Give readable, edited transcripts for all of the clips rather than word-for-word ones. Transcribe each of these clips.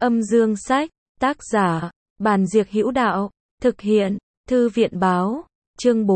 Âm dương sách, tác giả, Bàn Diệc Hữu Đạo, thực hiện, Thư viện báo, chương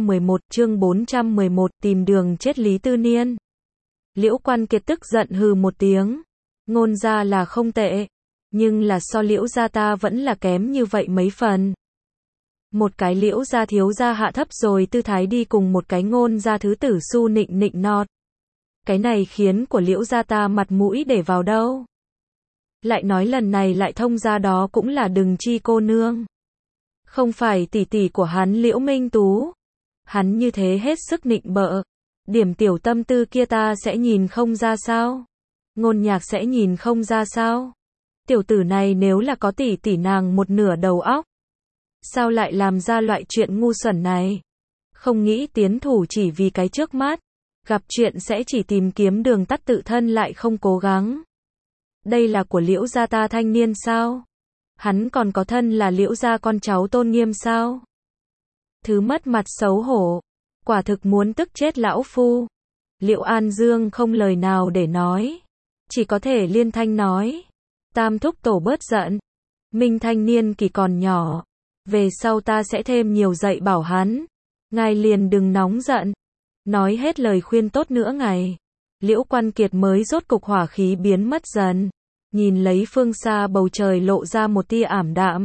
411, tìm đường chết Lý Tư Niên. Liễu Quan Kiệt tức giận hừ một tiếng, Ngôn gia là không tệ, nhưng là so Liễu gia ta vẫn là kém như vậy mấy phần. Một cái Liễu gia thiếu gia hạ thấp rồi tư thái đi cùng một cái Ngôn gia thứ tử su nịnh nịnh nọt. Cái này khiến của Liễu gia ta mặt mũi để vào đâu. Lại nói lần này lại thông ra đó cũng là Đừng Chi cô nương. Không phải tỷ tỷ của hắn Liễu Minh Tú. Hắn như thế hết sức nịnh bợ. Điểm tiểu tâm tư kia ta sẽ nhìn không ra sao? Ngôn Nhạc sẽ nhìn không ra sao? Tiểu tử này nếu là có tỷ tỷ nàng một nửa đầu óc. Sao lại làm ra loại chuyện ngu xuẩn này? Không nghĩ tiến thủ chỉ vì cái trước mắt. Gặp chuyện sẽ chỉ tìm kiếm đường tắt tự thân lại không cố gắng. Đây là của Liễu gia ta thanh niên sao? Hắn còn có thân là Liễu gia con cháu tôn nghiêm sao? Thứ mất mặt xấu hổ. Quả thực muốn tức chết lão phu. Liễu An Dương không lời nào để nói. Chỉ có thể liên thanh nói. Tam thúc tổ bớt giận. Minh thanh niên kỳ còn nhỏ. Về sau ta sẽ thêm nhiều dạy bảo hắn. Ngài liền đừng nóng giận. Nói hết lời khuyên tốt nữa ngày. Liễu Quan Kiệt mới rốt cục hỏa khí biến mất dần. Nhìn lấy phương xa bầu trời lộ ra một tia ảm đạm.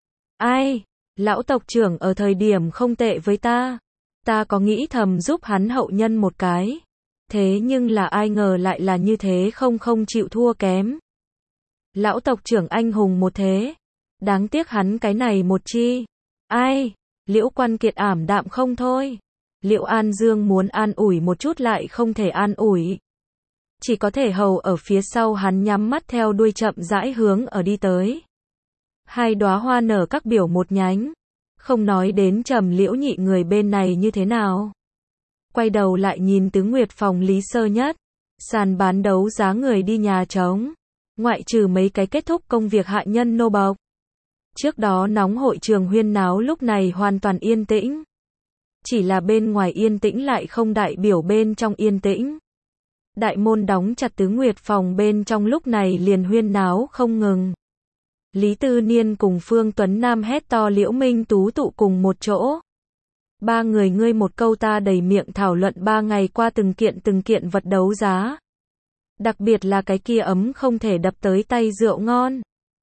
Ai? Lão tộc trưởng ở thời điểm không tệ với ta. Ta có nghĩ thầm giúp hắn hậu nhân một cái. Thế nhưng là ai ngờ lại là như thế không chịu thua kém. Lão tộc trưởng anh hùng một thế. Đáng tiếc hắn cái này một chi. Ai? Liễu Quan Kiệt ảm đạm không thôi. Liễu An Dương muốn an ủi một chút lại không thể an ủi. Chỉ có thể hầu ở phía sau hắn nhắm mắt theo đuôi chậm rãi hướng ở đi tới. Hai đóa hoa nở các biểu một nhánh. Không nói đến Trầm Liễu nhị người bên này như thế nào. Quay đầu lại nhìn Tứ Nguyệt phòng Lý Sơ Nhất. Sàn bán đấu giá người đi nhà trống. Ngoại trừ mấy cái kết thúc công việc hạ nhân nô bộc. Trước đó nóng hội trường huyên náo lúc này hoàn toàn yên tĩnh. Chỉ là bên ngoài yên tĩnh lại không đại biểu bên trong yên tĩnh. Đại môn đóng chặt Tứ Nguyệt phòng bên trong lúc này liền huyên náo không ngừng. Lý Tư Niên cùng Phương Tuấn Nam hét to Liễu Minh Tú tụ cùng một chỗ. Ba người ngươi một câu ta đầy miệng thảo luận 3 ngày qua từng kiện vật đấu giá. Đặc biệt là cái kia ấm không thể đập tới tay rượu ngon.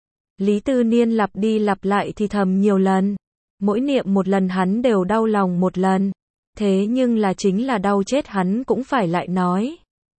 Lý Tư Niên lặp đi lặp lại thì thầm nhiều lần. Mỗi niệm một lần hắn đều đau lòng một lần. Thế nhưng là chính là đau chết hắn cũng phải lại nói.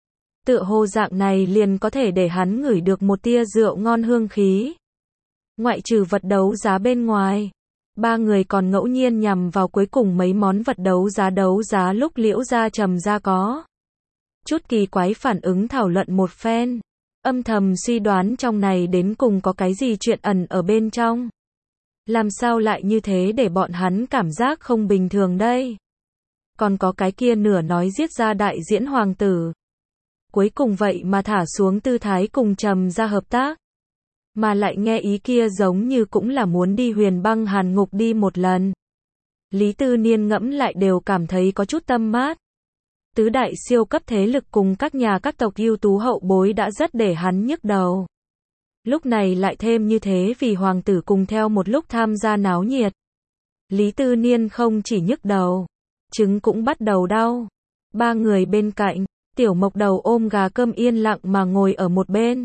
Tựa hồ dạng này liền có thể để hắn ngửi được một tia rượu ngon hương khí. Ngoại trừ vật đấu giá bên ngoài. Ba người còn ngẫu nhiên nhằm vào cuối cùng mấy món vật đấu giá lúc Liễu gia Trầm gia có. Chút kỳ quái phản ứng thảo luận một phen. Âm thầm suy đoán trong này đến cùng có cái gì chuyện ẩn ở bên trong. Làm sao lại như thế để bọn hắn cảm giác không bình thường đây? Còn có cái kia nửa nói giết ra đại diễn hoàng tử. Cuối cùng vậy mà thả xuống tư thái cùng Trầm gia hợp tác. Mà lại nghe ý kia giống như cũng là muốn đi Huyền Băng Hàn Ngục đi một lần. Lý Tư Niên ngẫm lại đều cảm thấy có chút tâm mát. Tứ đại siêu cấp thế lực cùng các nhà các tộc ưu tú hậu bối đã rất để hắn nhức đầu. Lúc này lại thêm như thế vì hoàng tử cùng theo một lúc tham gia náo nhiệt. Lý Tư Niên không chỉ nhức đầu, trứng cũng bắt đầu đau. Ba người bên cạnh, Tiểu Mộc Đầu ôm gà cơm yên lặng mà ngồi ở một bên.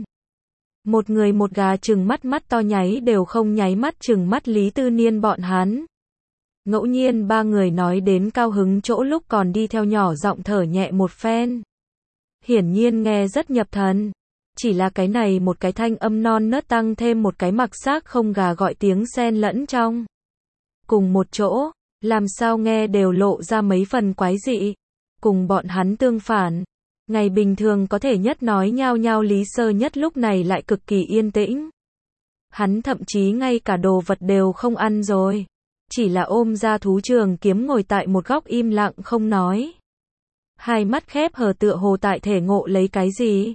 Một người một gà trừng mắt to nháy đều không nháy mắt trừng mắt Lý Tư Niên bọn hắn. Ngẫu nhiên ba người nói đến cao hứng chỗ lúc còn đi theo nhỏ giọng thở nhẹ một phen. Hiển nhiên nghe rất nhập thần. Chỉ là cái này một cái thanh âm non nớt tăng thêm một cái mặc xác không gà gọi tiếng xen lẫn trong. Cùng một chỗ, làm sao nghe đều lộ ra mấy phần quái dị. Cùng bọn hắn tương phản. Ngày bình thường có thể nhất nói nhao nhao Lý Sơ Nhất lúc này lại cực kỳ yên tĩnh. Hắn thậm chí ngay cả đồ vật đều không ăn rồi. Chỉ là ôm ra thú trường kiếm ngồi tại một góc im lặng không nói. Hai mắt khép hờ tựa hồ tại thể ngộ lấy cái gì.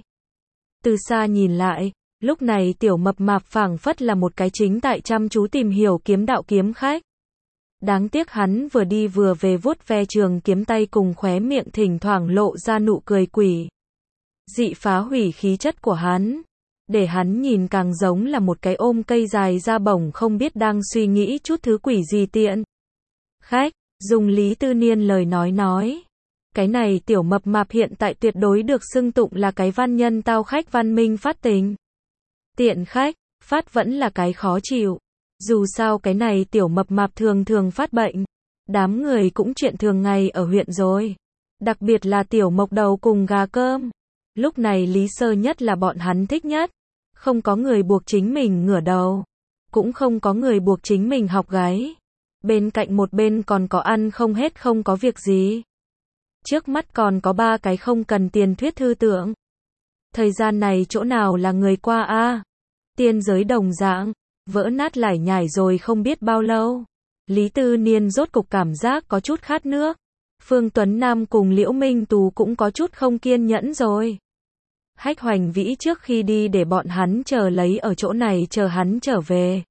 Từ xa nhìn lại, lúc này Tiểu Mập Mạp phảng phất là một cái chính tại chăm chú tìm hiểu kiếm đạo kiếm khách. Đáng tiếc hắn vừa đi vừa về vuốt ve trường kiếm tay cùng khóe miệng thỉnh thoảng lộ ra nụ cười quỷ. Dị phá hủy khí chất của hắn. để hắn nhìn càng giống là một cái ôm cây dài da bổng không biết đang suy nghĩ chút thứ quỷ gì tiện. Khách, dùng Lý Tư Niên lời nói. Cái này tiểu mập mạp hiện tại tuyệt đối được xưng tụng là cái văn nhân tao khách văn minh phát tình. Tiện khách, phát vẫn là cái khó chịu. Dù sao cái này tiểu mập mạp thường thường phát bệnh. Đám người cũng chuyện thường ngày ở huyện rồi. Đặc biệt là tiểu mộc đầu cùng gà cơm. Lúc này Lý Sơ Nhất là bọn hắn thích nhất. Không có người buộc chính mình ngửa đầu. Cũng không có người buộc chính mình học gáy. Bên cạnh một bên còn có ăn không hết không có việc gì. Trước mắt còn có 3 cái không cần tiền thuyết thư tượng. Thời gian này chỗ nào là người qua a? Tiên giới đồng dạng, vỡ nát lải nhải rồi không biết bao lâu. Lý Tư Niên rốt cục cảm giác có chút khát nước. Phương Tuấn Nam cùng Liễu Minh Tú cũng có chút không kiên nhẫn rồi. Hách Hoành Vĩ trước khi đi để bọn hắn chờ lấy ở chỗ này chờ hắn trở về.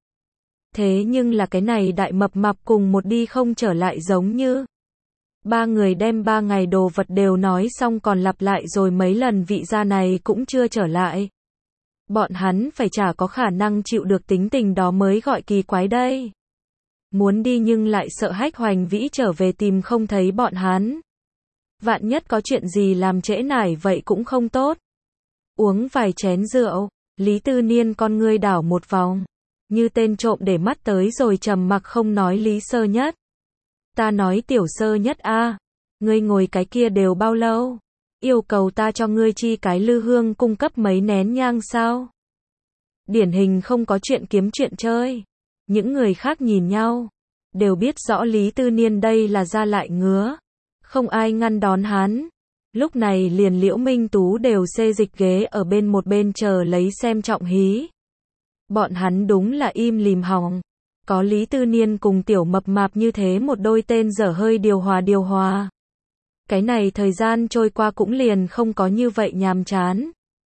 Thế nhưng là cái này đại mập mạp cùng một đi không trở lại giống như. 3 người đem 3 ngày đồ vật đều nói xong còn lặp lại rồi mấy lần vị gia này cũng chưa trở lại. Bọn hắn phải chả có khả năng chịu được tính tình đó mới gọi kỳ quái đây. Muốn đi nhưng lại sợ Hách Hoành Vĩ trở về tìm không thấy bọn hắn. Vạn nhất có chuyện gì làm trễ nải vậy cũng không tốt. Uống vài chén rượu, Lý Tư Niên con ngươi đảo một vòng. Như tên trộm để mắt tới rồi trầm mặc không nói. Lý Sơ Nhất. Ta nói Tiểu Sơ Nhất a, ngươi ngồi cái kia đều bao lâu? Yêu cầu ta cho ngươi chi cái lư hương cung cấp mấy nén nhang sao? Điển hình không có chuyện kiếm chuyện chơi. Những người khác nhìn nhau, đều biết rõ Lý Tư Niên đây là ra lại ngứa. Không ai ngăn đón hắn. Lúc này liền Liễu Minh Tú đều xê dịch ghế ở bên một bên chờ lấy xem trọng hí. Bọn hắn đúng là im lìm hòng. Có Lý Tư Niên cùng tiểu mập mạp như thế một đôi tên dở hơi điều hòa. Cái này thời gian trôi qua cũng liền không có như vậy nhàm chán.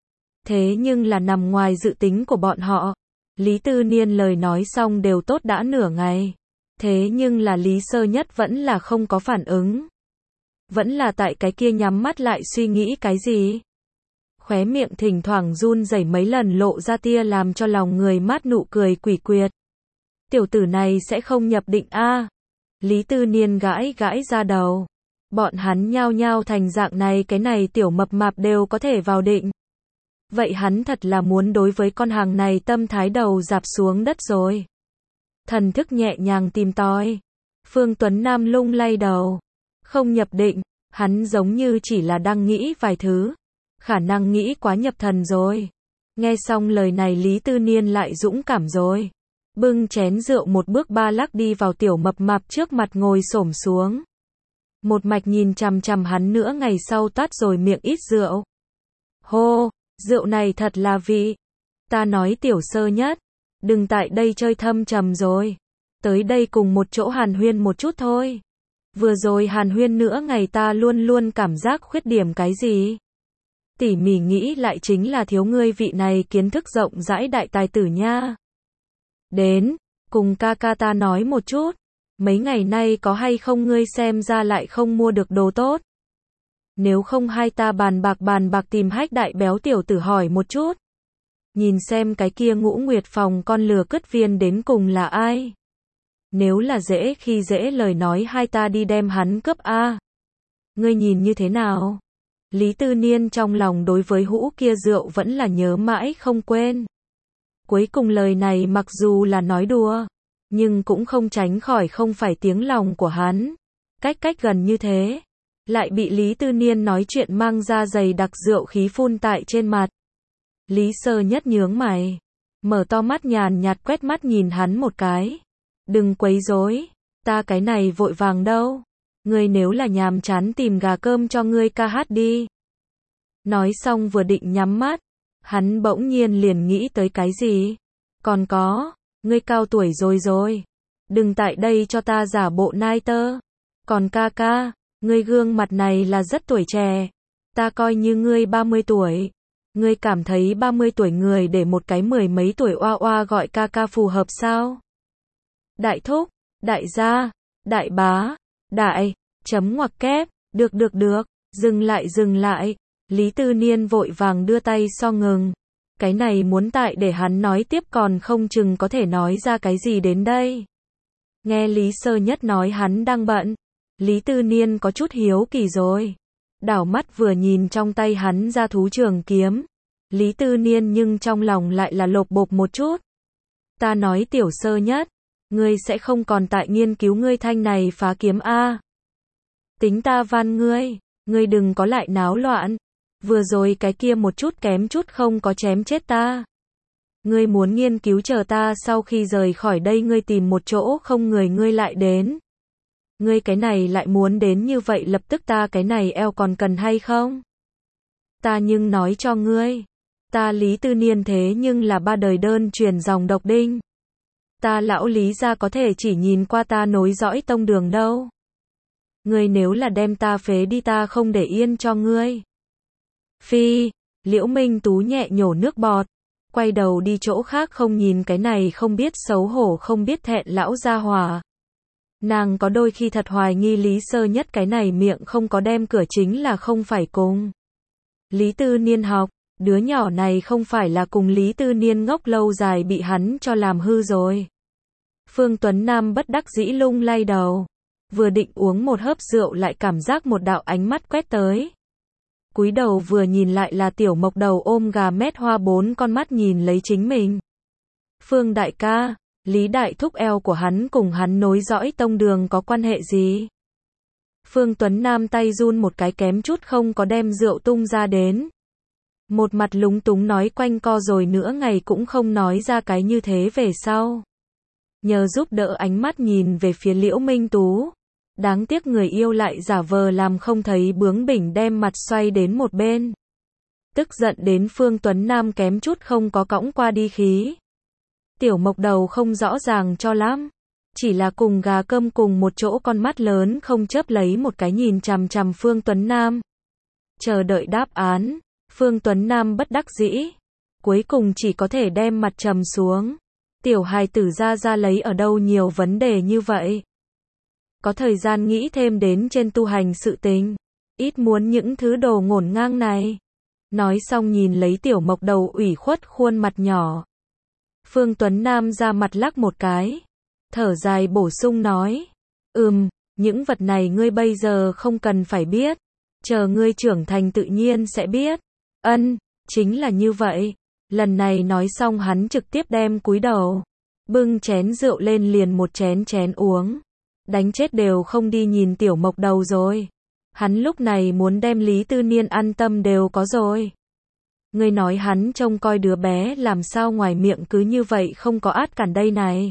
Thế nhưng là nằm ngoài dự tính của bọn họ. Lý Tư Niên lời nói xong đều tốt đã nửa ngày. Thế nhưng là Lý Sơ Nhất vẫn là không có phản ứng. Vẫn là tại cái kia nhắm mắt lại suy nghĩ cái gì. Khóe miệng thỉnh thoảng run rẩy mấy lần lộ ra tia làm cho lòng người mát nụ cười quỷ quyệt. Tiểu tử này sẽ không nhập định a? Lý Tư Niên gãi ra đầu. Bọn hắn nhao nhao thành dạng này cái này tiểu mập mạp đều có thể vào định. Vậy hắn thật là muốn đối với con hàng này tâm thái đầu dạp xuống đất rồi. Thần thức nhẹ nhàng tìm tòi. Phương Tuấn Nam lung lay đầu. Không nhập định, hắn giống như chỉ là đang nghĩ vài thứ. Khả năng nghĩ quá nhập thần rồi. Nghe xong lời này Lý Tư Niên lại dũng cảm rồi. Bưng chén rượu một bước 3 lắc đi vào tiểu mập mạp trước mặt ngồi xổm xuống. Một mạch nhìn chằm chằm hắn nữa ngày sau tắt rồi miệng ít rượu. Hô, rượu này thật là vị. Ta nói Tiểu Sơ Nhất, đừng tại đây chơi thâm trầm rồi. Tới đây cùng một chỗ hàn huyên một chút thôi. Vừa rồi hàn huyên nữa ngày ta luôn cảm giác khuyết điểm cái gì. Tỉ mỉ nghĩ lại chính là thiếu ngươi vị này kiến thức rộng rãi đại tài tử nha. Đến, cùng ca ca ta nói một chút. Mấy ngày nay có hay không ngươi xem ra lại không mua được đồ tốt. Nếu không hai ta bàn bạc tìm Hách đại béo tiểu tử hỏi một chút. Nhìn xem cái kia Ngũ Nguyệt phòng con lừa cứt viên đến cùng là ai. Nếu là dễ khi dễ lời nói hai ta đi đem hắn cướp a. Ngươi nhìn như thế nào? Lý Tư Niên trong lòng đối với hũ kia rượu vẫn là nhớ mãi không quên. Cuối cùng lời này mặc dù là nói đùa, nhưng cũng không tránh khỏi không phải tiếng lòng của hắn. Cách gần như thế, lại bị Lý Tư Niên nói chuyện mang ra dày đặc rượu khí phun tại trên mặt. Lý Sơ Nhất nhướng mày, mở to mắt nhàn nhạt quét mắt nhìn hắn một cái. Đừng quấy rối, ta cái này vội vàng đâu. Ngươi nếu là nhàm chán tìm gà cơm cho ngươi ca hát đi. Nói xong vừa định nhắm mắt, hắn bỗng nhiên liền nghĩ tới cái gì. Còn có, ngươi cao tuổi rồi. Đừng tại đây cho ta giả bộ nai tơ. Còn ca, ngươi gương mặt này là rất tuổi trẻ. Ta coi như ngươi 30 tuổi. Ngươi cảm thấy 30 tuổi người để một cái 10 mấy tuổi oa gọi ca phù hợp sao? Đại thúc, đại gia, đại bá, đại, chấm ngoặc kép, được, dừng lại. Lý Tư Niên vội vàng đưa tay so ngừng. Cái này muốn tại để hắn nói tiếp còn không chừng có thể nói ra cái gì đến đây. Nghe Lý Sơ Nhất nói hắn đang bận, Lý Tư Niên có chút hiếu kỳ rồi. Đảo mắt vừa nhìn trong tay hắn ra thú trường kiếm. Lý Tư Niên nhưng trong lòng lại là lộp bộp một chút. Ta nói Tiểu Sơ Nhất, ngươi sẽ không còn tại nghiên cứu ngươi thanh này phá kiếm a? Tính ta van ngươi đừng có lại náo loạn. Vừa rồi cái kia một chút kém chút không có chém chết ta. Ngươi muốn nghiên cứu chờ ta sau khi rời khỏi đây ngươi tìm một chỗ không người ngươi lại đến. Ngươi cái này lại muốn đến như vậy lập tức ta cái này eo còn cần hay không? Ta nhưng nói cho ngươi. Ta Lý Tư Niên thế nhưng là 3 đời đơn truyền dòng độc đinh. Ta lão Lý gia có thể chỉ nhìn qua ta nối dõi tông đường đâu. Ngươi nếu là đem ta phế đi ta không để yên cho ngươi. Phi, Liễu Minh Tú nhẹ nhổ nước bọt, quay đầu đi chỗ khác không nhìn cái này không biết xấu hổ không biết thẹn lão gia hỏa. Nàng có đôi khi thật hoài nghi Lý Sơ Nhất cái này miệng không có đem cửa chính là không phải cùng Lý Tư Niên học, đứa nhỏ này không phải là cùng Lý Tư Niên ngốc lâu dài bị hắn cho làm hư rồi. Phương Tuấn Nam bất đắc dĩ lung lay đầu, vừa định uống một hớp rượu lại cảm giác một đạo ánh mắt quét tới. Cúi đầu vừa nhìn lại là Tiểu Mộc Đầu ôm gà mét hoa 4 con mắt nhìn lấy chính mình. Phương đại ca, Lý đại thúc eo của hắn cùng hắn nối dõi tông đường có quan hệ gì? Phương Tuấn Nam tay run một cái kém chút không có đem rượu tung ra đến. Một mặt lúng túng nói quanh co rồi nữa ngày cũng không nói ra cái như thế về sau. Nhờ giúp đỡ ánh mắt nhìn về phía Liễu Minh Tú. Đáng tiếc người yêu lại giả vờ làm không thấy bướng bỉnh đem mặt xoay đến một bên. Tức giận đến Phương Tuấn Nam kém chút không có cõng qua đi khí. Tiểu Mộc Đầu không rõ ràng cho lắm. Chỉ là cùng gà cơm cùng một chỗ con mắt lớn không chớp lấy một cái nhìn chằm chằm Phương Tuấn Nam. Chờ đợi đáp án, Phương Tuấn Nam bất đắc dĩ. Cuối cùng chỉ có thể đem mặt trầm xuống. Tiểu hài tử ra lấy ở đâu nhiều vấn đề như vậy. Có thời gian nghĩ thêm đến trên tu hành sự tình. Ít muốn những thứ đồ ngổn ngang này. Nói xong nhìn lấy Tiểu Mộc Đầu ủy khuất khuôn mặt nhỏ. Phương Tuấn Nam ra mặt lắc một cái. Thở dài bổ sung nói. Những vật này ngươi bây giờ không cần phải biết. Chờ ngươi trưởng thành tự nhiên sẽ biết. Chính là như vậy. Lần này nói xong hắn trực tiếp đem cúi đầu. Bưng chén rượu lên liền một chén uống. Đánh chết đều không đi nhìn Tiểu Mộc Đầu rồi. Hắn lúc này muốn đem Lý Tư Niên an tâm đều có rồi. Ngươi nói hắn trông coi đứa bé làm sao ngoài miệng cứ như vậy không có át cản đây này.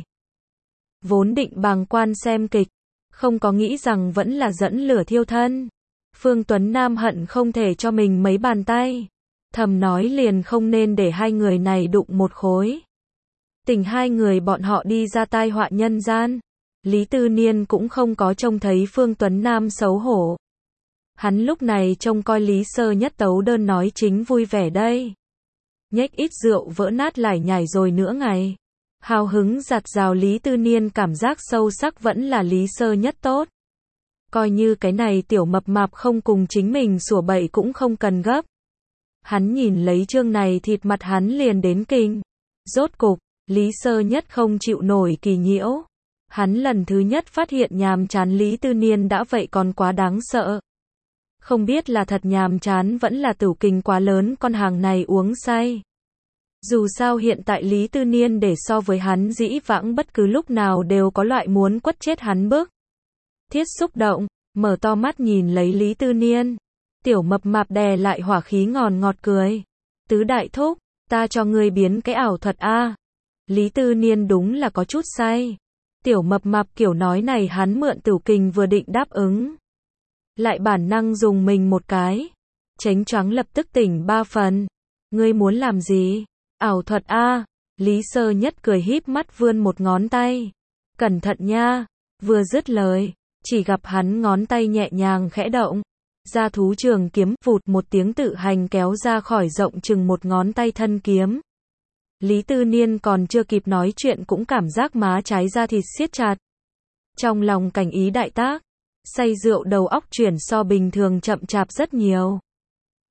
Vốn định bàng quan xem kịch, không có nghĩ rằng vẫn là dẫn lửa thiêu thân. Phương Tuấn Nam hận không thể cho mình mấy bàn tay. Thầm nói liền không nên để hai người này đụng một khối. Tình hai người bọn họ đi ra tai họa nhân gian. Lý Tư Niên cũng không có trông thấy Phương Tuấn Nam xấu hổ. Hắn lúc này trông coi Lý Sơ Nhất tấu đơn nói chính vui vẻ đây. Nhếch ít rượu vỡ nát lải nhải rồi nữa ngày. Hào hứng giặt rào Lý Tư Niên cảm giác sâu sắc vẫn là Lý Sơ Nhất tốt. Coi như cái này tiểu mập mạp không cùng chính mình sủa bậy cũng không cần gấp. Hắn nhìn lấy chương này thịt mặt hắn liền đến kinh. Rốt cục, Lý Sơ Nhất không chịu nổi kỳ nhiễu. Hắn lần thứ nhất phát hiện nhàm chán Lý Tư Niên đã vậy còn quá đáng sợ. Không biết là thật nhàm chán vẫn là tửu kình quá lớn con hàng này uống say. Dù sao hiện tại Lý Tư Niên để so với hắn dĩ vãng bất cứ lúc nào đều có loại muốn quất chết hắn bức. Thiết xúc động, mở to mắt nhìn lấy Lý Tư Niên. Tiểu mập mạp đè lại hỏa khí ngọt cười. Tứ đại thúc, ta cho ngươi biến cái ảo thuật a. Lý Tư Niên đúng là có chút say. Tiểu mập mạp kiểu nói này hắn mượn tửu kình vừa định đáp ứng. Lại bản năng dùng mình một cái. Chánh choáng lập tức tỉnh 3 phần. Ngươi muốn làm gì? Ảo thuật a. Lý Sơ Nhất cười híp mắt vươn một ngón tay. Cẩn thận nha. Vừa dứt lời, chỉ gặp hắn ngón tay nhẹ nhàng khẽ động. Ra thú trường kiếm vụt một tiếng tự hành kéo ra khỏi rộng chừng một ngón tay thân kiếm. Lý Tư Niên còn chưa kịp nói chuyện cũng cảm giác má trái da thịt siết chặt. Trong lòng cảnh ý đại tác. Say rượu đầu óc chuyển so bình thường chậm chạp rất nhiều.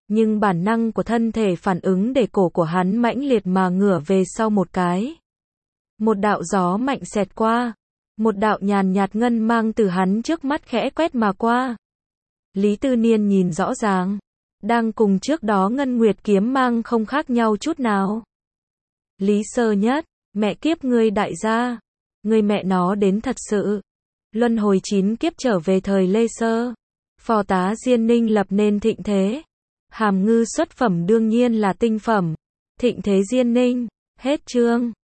Nhưng bản năng của thân thể phản ứng để cổ của hắn mãnh liệt mà ngửa về sau một cái. Một đạo gió mạnh xẹt qua. Một đạo nhàn nhạt ngân mang từ hắn trước mắt khẽ quét mà qua. Lý Tư Niên nhìn rõ ràng. Đang cùng trước đó Ngân Nguyệt kiếm mang không khác nhau chút nào. Lý Sơ Nhất, mẹ kiếp ngươi đại gia. Ngươi mẹ nó đến thật sự. Luân hồi 9 kiếp trở về thời Lê Sơ. Phò tá Diên Ninh lập nên thịnh thế. Hàm Ngư xuất phẩm đương nhiên là tinh phẩm. Thịnh thế Diên Ninh. Hết chương.